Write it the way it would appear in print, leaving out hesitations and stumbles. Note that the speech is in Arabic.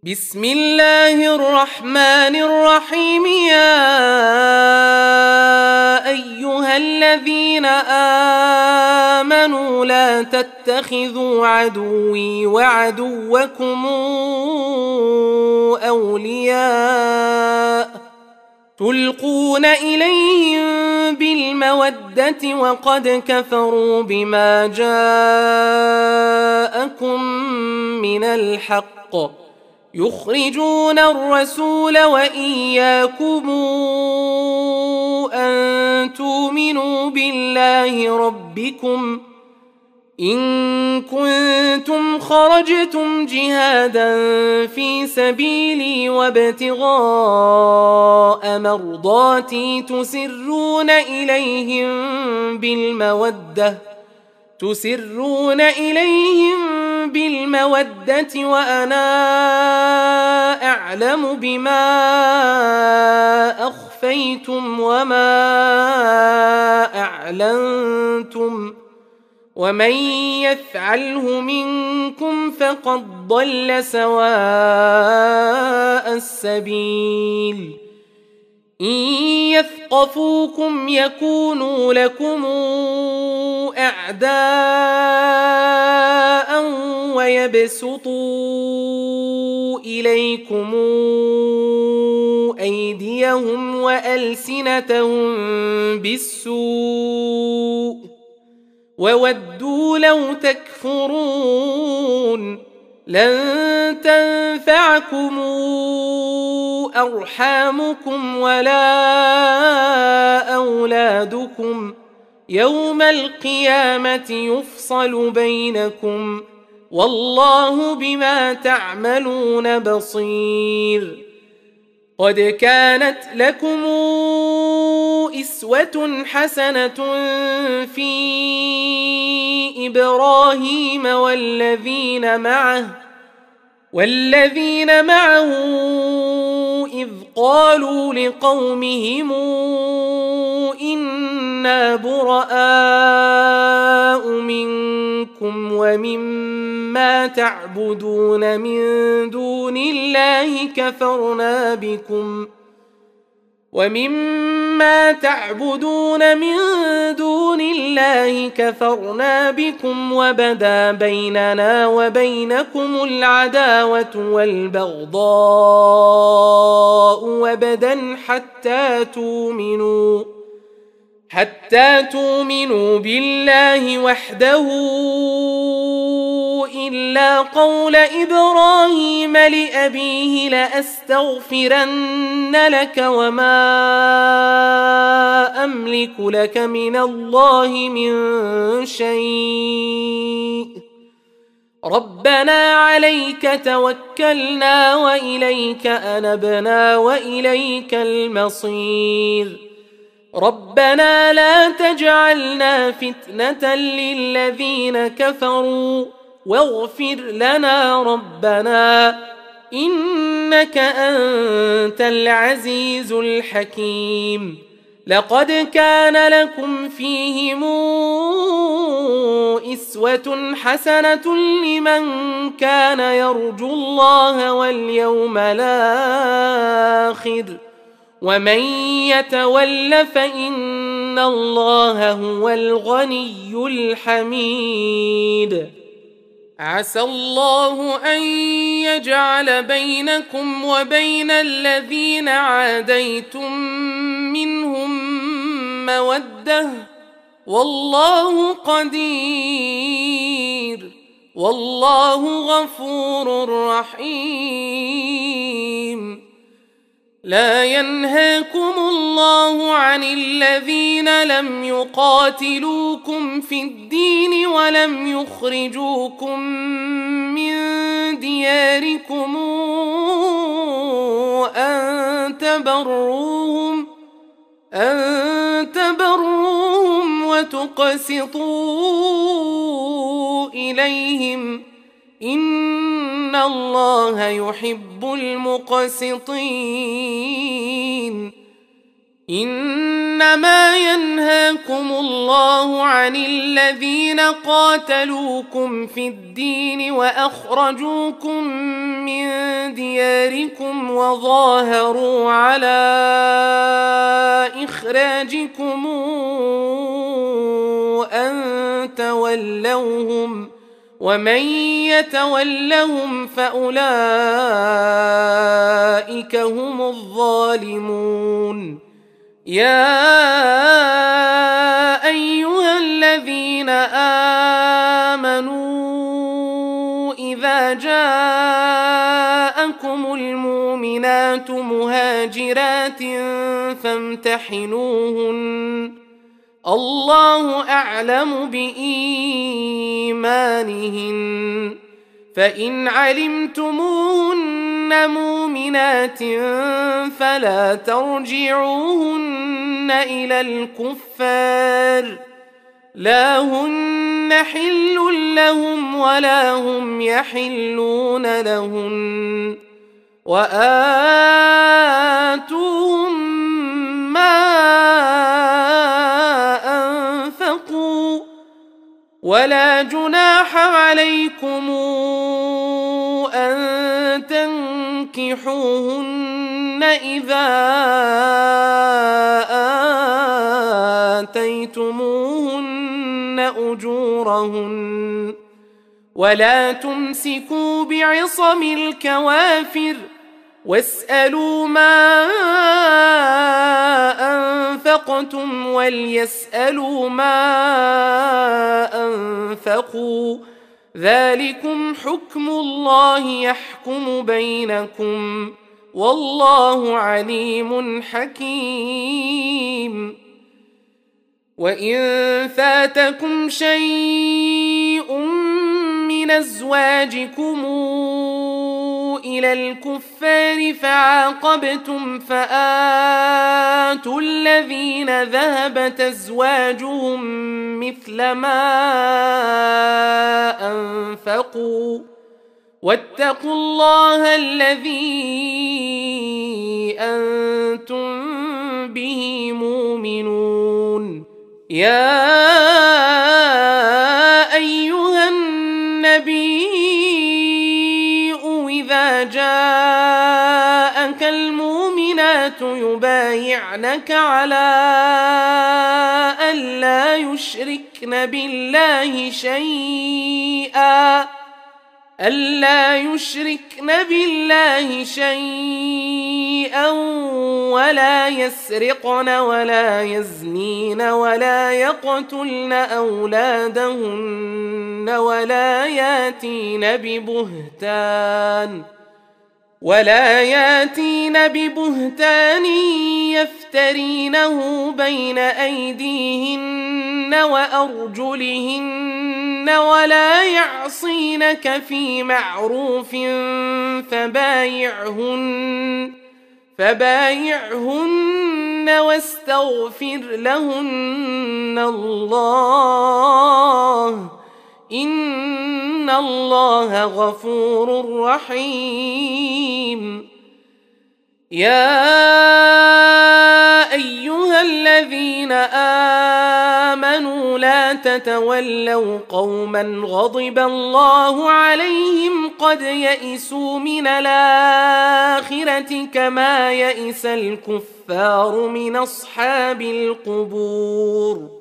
بسم الله الرحمن الرحيم. يا أيها الذين آمنوا لا تتخذوا عدوي وعدوكم أولياء تلقون إليهم بالمودة وقد كفروا بما جاءكم من الحق يخرجون الرسول وإياكم أن تؤمنوا بالله ربكم إن كنتم خرجتم جهادا في سبيلي وابتغاء مرضاتي تسرون إليهم بالمودة وأنا أعلم بما أخفيتم وما أعلنتم ومن يفعله منكم فقد ضل سواء السبيل إن يثقفوكم يكونوا لكم أعداء ويبسطوا إليكم أيديهم وألسنتهم بالسوء وودوا لو تكفرون لن تنفعكم أرحامكم ولا أولادكم يوم القيامة يفصل بينكم والله بما تعملون بصير. قد كانت لكم إسوة حسنة في إبراهيم والذين معه إذ قالوا لقومهم إنا براء منكم ومما تعبدون من دون الله كفرنا بكم وبدا بيننا وبينكم العداوة والبغضاء أبدا حتى تؤمنوا بالله وحده إلا قول إبراهيم لأبيه لأستغفرن لك وما أملك لك من الله من شيء ربنا عليك توكلنا وإليك أنبنا وإليك المصير ربنا لا تجعلنا فتنة للذين كفروا واغفر لنا ربنا إنك أنت العزيز الحكيم. لقد كان لكم فيهم إسوة حسنة لمن كان يرجو الله واليوم الآخر ومن يتول فإن الله هو الغني الحميد. عسى الله أن يجعل بينكم وبين الذين عاديتم منهم مودة والله قدير والله غفور رحيم. لا ينهاكم الله عن الذين لم يقاتلوكم في الدين ولم يخرجوكم من دياركم أن تبروهم وتقسطوا إليهم إن الله يحب المقسطين. إنما ينهاكم الله عن الذين قاتلوكم في الدين وأخرجوكم من دياركم وظاهروا على إخراجكم أن تولوهم ومن يتولهم فأولئك هم الظالمون يا أيها الذين آمنوا إذا جاءكم المؤمنات مهاجرات فامتحنوهن الله أعلم بإيمانهن فإن علمتموهن مؤمنات فلا ترجعوهن إلى الكفار لا هن حل لهم ولا هم يحلون لهن وآتوهم ما أنفقوا ولا جناح عليكم أن تنكحوهن إذا آتيتموهن أجورهن ولا تمسكوا بعصم الكوافر واسألوا ما أنفقتم وليسألوا ما أنفقوا ذلكم حكم الله يحكم بينكم والله عليم حكيم وإن فاتكم شيء من أزواجكم إلى الكفار فعاقبتم فآتوا الذين ذهبت أزواجهم مثل ما أنفقوا واتقوا الله الذي أنتم به مؤمنون يا أيها النبي إذا جاءك المؤمنات يبايعنك على أن لا يشركن بالله شيئا ولا يسرقن ولا يزنين ولا يقتلن أولادهن ولا ياتين ببهتان يفترينه بين أيديهن وأرجلهن ولا يعصينك في معروف فبايعهن واستغفر لهن الله إن الله غفور رحيم يا أيها الذين آمنوا لا تتولوا قوما غضب الله عليهم قد يئسوا من الآخرة كما يئس الكفار من أصحاب القبور